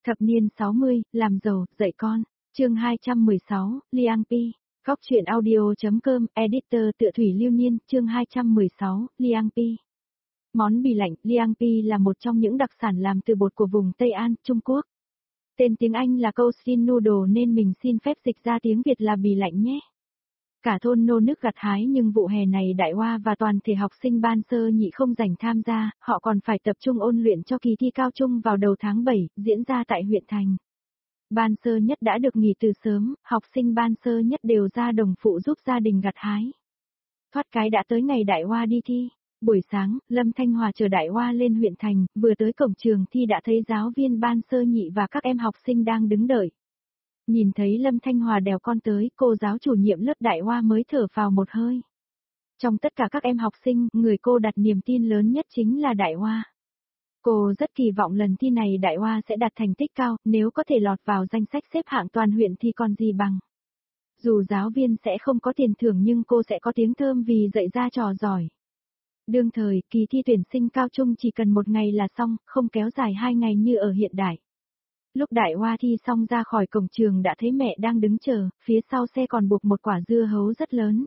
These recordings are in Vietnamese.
Thập niên 60, làm giàu, dạy con. Chương 216, Liang Pi. Góc truyện audio.com, editor Tựa Thủy Lưu Niên, chương 216, Liang Pi. Món bì lạnh, Liang Pi là một trong những đặc sản làm từ bột của vùng Tây An, Trung Quốc. Tên tiếng Anh là câu xin noodle nên mình xin phép dịch ra tiếng Việt là bì lạnh nhé. Cả thôn nô nức gặt hái nhưng vụ hè này Đại Hoa và toàn thể học sinh ban sơ nhị không rảnh tham gia, họ còn phải tập trung ôn luyện cho kỳ thi cao trung vào đầu tháng 7, diễn ra tại huyện thành. Ban sơ nhất đã được nghỉ từ sớm, học sinh ban sơ nhất đều ra đồng phụ giúp gia đình gặt hái. Thoát cái đã tới ngày Đại Hoa đi thi. Buổi sáng, Lâm Thanh Hòa chờ Đại Hoa lên huyện thành, vừa tới cổng trường thi đã thấy giáo viên ban sơ nhị và các em học sinh đang đứng đợi. Nhìn thấy Lâm Thanh Hòa đèo con tới, cô giáo chủ nhiệm lớp Đại Hoa mới thở phào một hơi. Trong tất cả các em học sinh, người cô đặt niềm tin lớn nhất chính là Đại Hoa. Cô rất kỳ vọng lần thi này Đại Hoa sẽ đạt thành tích cao, nếu có thể lọt vào danh sách xếp hạng toàn huyện thì còn gì bằng. Dù giáo viên sẽ không có tiền thưởng nhưng cô sẽ có tiếng thơm vì dạy ra trò giỏi. Đương thời, kỳ thi tuyển sinh cao trung chỉ cần một ngày là xong, không kéo dài 2 ngày như ở hiện đại. Lúc Đại Hoa thi xong ra khỏi cổng trường đã thấy mẹ đang đứng chờ, phía sau xe còn buộc một quả dưa hấu rất lớn.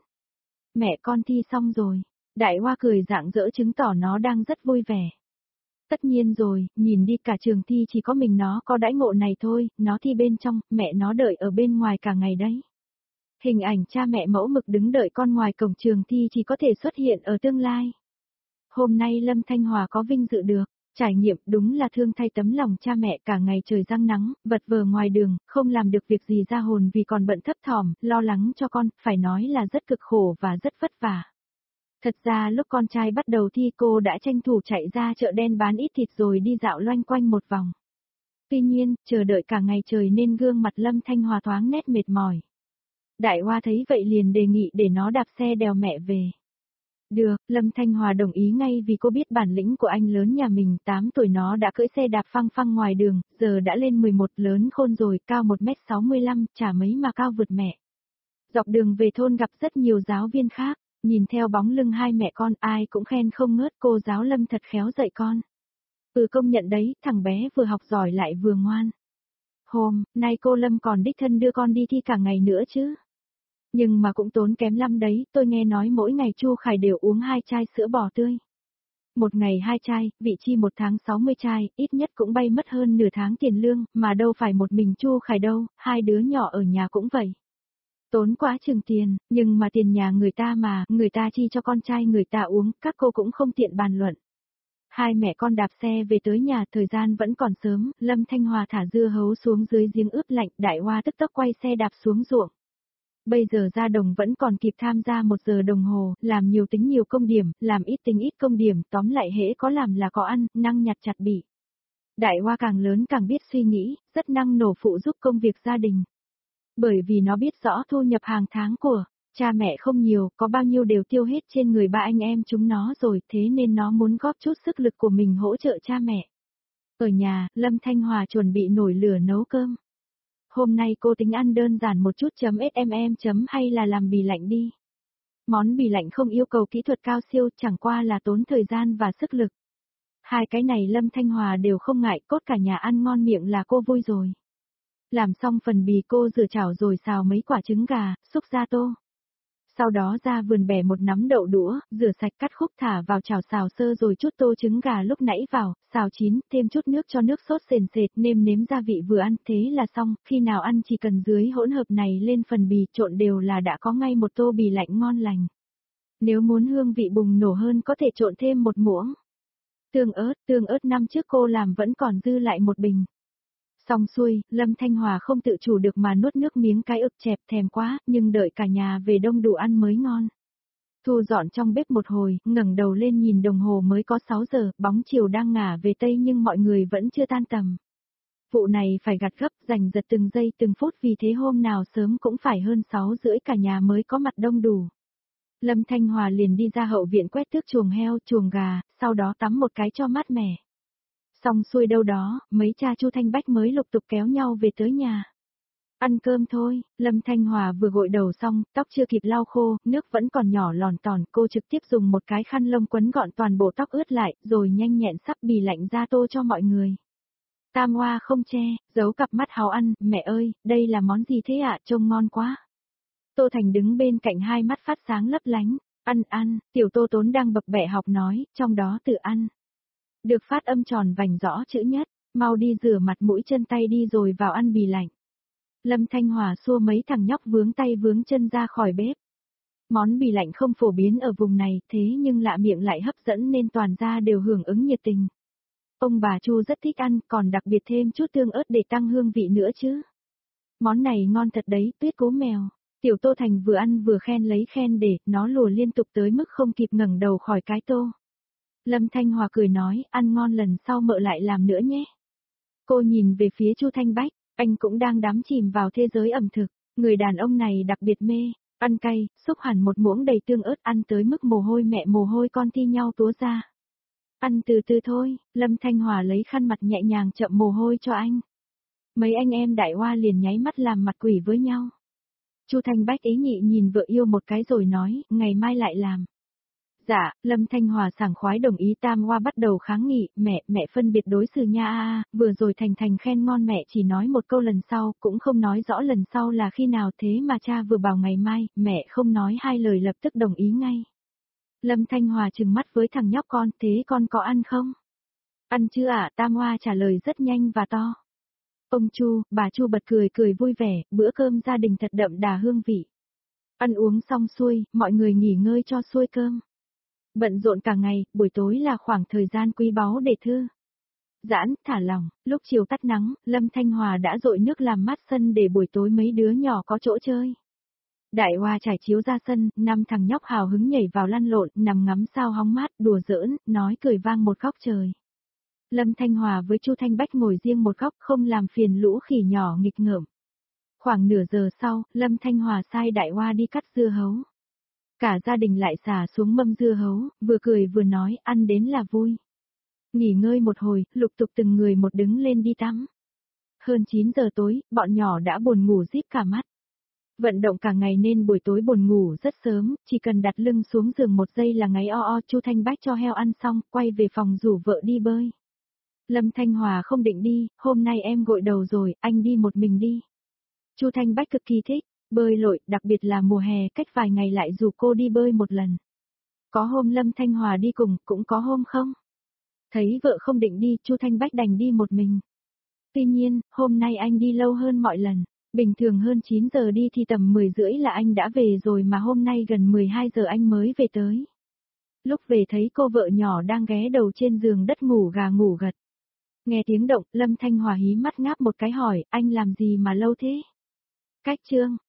Mẹ con thi xong rồi. Đại Hoa cười rạng rỡ chứng tỏ nó đang rất vui vẻ. Tất nhiên rồi, nhìn đi cả trường thi chỉ có mình nó có đãi ngộ này thôi, nó thi bên trong, mẹ nó đợi ở bên ngoài cả ngày đấy. Hình ảnh cha mẹ mẫu mực đứng đợi con ngoài cổng trường thi chỉ có thể xuất hiện ở tương lai. Hôm nay Lâm Thanh Hòa có vinh dự được trải nghiệm, đúng là thương thay tấm lòng cha mẹ, cả ngày trời giăng nắng, vật vờ ngoài đường, không làm được việc gì ra hồn vì còn bận thấp thỏm, lo lắng cho con, phải nói là rất cực khổ và rất vất vả. Thật ra lúc con trai bắt đầu thi cô đã tranh thủ chạy ra chợ đen bán ít thịt rồi đi dạo loanh quanh một vòng. Tuy nhiên, chờ đợi cả ngày trời nên gương mặt Lâm Thanh Hòa thoáng nét mệt mỏi. Đại Hoa thấy vậy liền đề nghị để nó đạp xe đèo mẹ về. Được, Lâm Thanh Hòa đồng ý ngay vì cô biết bản lĩnh của anh lớn nhà mình, 8 tuổi nó đã cưỡi xe đạp phăng phăng ngoài đường, giờ đã lên 11 lớn khôn rồi, cao 1m65, chả mấy mà cao vượt mẹ. Dọc đường về thôn gặp rất nhiều giáo viên khác, nhìn theo bóng lưng hai mẹ con ai cũng khen không ngớt cô giáo Lâm thật khéo dạy con. Công nhận đấy, thằng bé vừa học giỏi lại vừa ngoan. Hôm nay cô Lâm còn đích thân đưa con đi thi cả ngày nữa chứ. Nhưng mà cũng tốn kém lắm đấy, tôi nghe nói mỗi ngày Chu Khải đều uống 2 chai sữa bò tươi. Một ngày 2 chai, vị chi 1 tháng 60 chai, ít nhất cũng bay mất hơn nửa tháng tiền lương, mà đâu phải một mình Chu Khải đâu, 2 đứa nhỏ ở nhà cũng vậy. Tốn quá chừng tiền, nhưng mà tiền nhà người ta mà, người ta chi cho con trai người ta uống, các cô cũng không tiện bàn luận. Hai mẹ con đạp xe về tới nhà, thời gian vẫn còn sớm, Lâm Thanh Hòa thả dưa hấu xuống dưới giếng ướp lạnh, Đại Hoa tức tốc quay xe đạp xuống ruộng. Bây giờ ra đồng vẫn còn kịp tham gia 1 giờ đồng hồ, làm nhiều tính nhiều công điểm, làm ít tính ít công điểm, tóm lại hễ có làm là có ăn, năng nhặt chặt bị. Đại Hoa càng lớn càng biết suy nghĩ, rất năng nổ phụ giúp công việc gia đình. Bởi vì nó biết rõ thu nhập hàng tháng của cha mẹ không nhiều, có bao nhiêu đều tiêu hết trên người ba anh em chúng nó rồi, thế nên nó muốn góp chút sức lực của mình hỗ trợ cha mẹ. Ở nhà, Lâm Thanh Hòa chuẩn bị nổi lửa nấu cơm. Hôm nay cô tính ăn đơn giản một chút hay là làm bì lạnh đi. Món bì lạnh không yêu cầu kỹ thuật cao siêu, chẳng qua là tốn thời gian và sức lực. Hai cái này Lâm Thanh Hòa đều không ngại, cốt cả nhà ăn ngon miệng là cô vui rồi. Làm xong phần bì cô rửa chảo rồi xào mấy quả trứng gà, xúc ra tô. Sau đó ra vườn bẻ một nắm đậu đũa, rửa sạch cắt khúc thả vào chảo xào sơ rồi chút tô trứng gà lúc nãy vào, xào chín, thêm chút nước cho nước sốt sền sệt, nêm nếm gia vị vừa ăn, thế là xong, khi nào ăn chỉ cần dưới hỗn hợp này lên phần bì trộn đều là đã có ngay một tô bì lạnh ngon lành. Nếu muốn hương vị bùng nổ hơn có thể trộn thêm một muỗng. Tương ớt năm trước cô làm vẫn còn dư lại một bình. Xong xuôi, Lâm Thanh Hòa không tự chủ được mà nuốt nước miếng cái ực chẹp thèm quá, nhưng đợi cả nhà về đông đủ ăn mới ngon. Thu dọn trong bếp một hồi, ngẩng đầu lên nhìn đồng hồ mới có 6 giờ, bóng chiều đang ngả về tây nhưng mọi người vẫn chưa tan tầm. Vụ này phải gặt gấp, giành giật từng giây từng phút vì thế hôm nào sớm cũng phải hơn 6:30 cả nhà mới có mặt đông đủ. Lâm Thanh Hòa liền đi ra hậu viện quét tước chuồng heo, chuồng gà, sau đó tắm một cái cho mát mẻ. Xong xuôi đâu đó, mấy cha Chu Thanh Bách mới lục tục kéo nhau về tới nhà. Ăn cơm thôi, Lâm Thanh Hòa vừa gội đầu xong, tóc chưa kịp lau khô, nước vẫn còn nhỏ lòn tòn, cô trực tiếp dùng một cái khăn lông quấn gọn toàn bộ tóc ướt lại, rồi nhanh nhẹn sắp bì lạnh ra tô cho mọi người. Tam Hoa không che, giấu cặp mắt háo ăn, mẹ ơi, đây là món gì thế ạ, trông ngon quá. Tô Thành đứng bên cạnh hai mắt phát sáng lấp lánh, ăn, tiểu Tô Tốn đang bập bẹ học nói, trong đó tự ăn. Được phát âm tròn vành rõ chữ nhất, mau đi rửa mặt mũi chân tay đi rồi vào ăn bì lạnh. Lâm Thanh Hòa xua mấy thằng nhóc vướng tay vướng chân ra khỏi bếp. Món bì lạnh không phổ biến ở vùng này, thế nhưng lạ miệng lại hấp dẫn nên toàn gia đều hưởng ứng nhiệt tình. Ông bà Chu rất thích ăn, còn đặc biệt thêm chút tương ớt để tăng hương vị nữa chứ. Món này ngon thật đấy, Tuyết Cố Mèo. Tiểu Tô Thành vừa ăn vừa khen lấy khen để, nó lùa liên tục tới mức không kịp ngẩng đầu khỏi cái tô. Lâm Thanh Hòa cười nói, ăn ngon lần sau mợ lại làm nữa nhé. Cô nhìn về phía Chu Thanh Bách, anh cũng đang đắm chìm vào thế giới ẩm thực, người đàn ông này đặc biệt mê, ăn cay, xúc hẳn một muỗng đầy tương ớt ăn tới mức mồ hôi mẹ mồ hôi con thi nhau túa ra. Ăn từ từ thôi, Lâm Thanh Hòa lấy khăn mặt nhẹ nhàng chậm mồ hôi cho anh. Mấy anh em Đại Hoa liền nháy mắt làm mặt quỷ với nhau. Chu Thanh Bách ý nhị nhìn vợ yêu một cái rồi nói, ngày mai lại làm. Dạ, Lâm Thanh Hòa sảng khoái đồng ý. Tam Hoa bắt đầu kháng nghị, mẹ phân biệt đối xử nha vừa rồi Thành khen ngon mẹ chỉ nói một câu lần sau, cũng không nói rõ lần sau là khi nào thế mà cha vừa bảo ngày mai, mẹ không nói hai lời lập tức đồng ý ngay. Lâm Thanh Hòa trừng mắt với thằng nhóc con, thế con có ăn không? Ăn chưa ạ? Tam Hoa trả lời rất nhanh và to. Ông Chu, bà Chu bật cười vui vẻ, bữa cơm gia đình thật đậm đà hương vị. Ăn uống xong xuôi, mọi người nghỉ ngơi cho xuôi cơm. Bận rộn cả ngày, buổi tối là khoảng thời gian quý báu để thư giãn, thả lỏng. Lúc chiều tắt nắng, Lâm Thanh Hòa đã dội nước làm mát sân để buổi tối mấy đứa nhỏ có chỗ chơi. Đại Hoa trải chiếu ra sân, 5 thằng nhóc hào hứng nhảy vào lăn lộn, nằm ngắm sao hóng mát, đùa giỡn, nói cười vang một góc trời. Lâm Thanh Hòa với Chu Thanh Bách ngồi riêng một góc không làm phiền lũ khỉ nhỏ nghịch ngợm. Khoảng nửa giờ sau, Lâm Thanh Hòa sai Đại Hoa đi cắt dưa hấu. Cả gia đình lại xả xuống mâm dưa hấu, vừa cười vừa nói, ăn đến là vui. Nghỉ ngơi một hồi, lục tục từng người một đứng lên đi tắm. Hơn 9 giờ tối, bọn nhỏ đã buồn ngủ díp cả mắt. Vận động cả ngày nên buổi tối buồn ngủ rất sớm, chỉ cần đặt lưng xuống giường một giây là ngáy o. Chu Thanh Bách cho heo ăn xong, quay về phòng rủ vợ đi bơi. Lâm Thanh Hòa không định đi, hôm nay em gội đầu rồi, anh đi một mình đi. Chu Thanh Bách cực kỳ thích bơi lội, đặc biệt là mùa hè, cách vài ngày lại rủ cô đi bơi một lần. Có hôm Lâm Thanh Hòa đi cùng, cũng có hôm không. Thấy vợ không định đi, Chu Thanh Bách đành đi một mình. Tuy nhiên, hôm nay anh đi lâu hơn mọi lần. Bình thường hơn 9 giờ đi thì tầm 10 rưỡi là anh đã về rồi mà hôm nay gần 12 giờ anh mới về tới. Lúc về thấy cô vợ nhỏ đang ghé đầu trên giường đất ngủ gà ngủ gật. Nghe tiếng động, Lâm Thanh Hòa hí mắt ngáp một cái hỏi, anh làm gì mà lâu thế? Cách chương.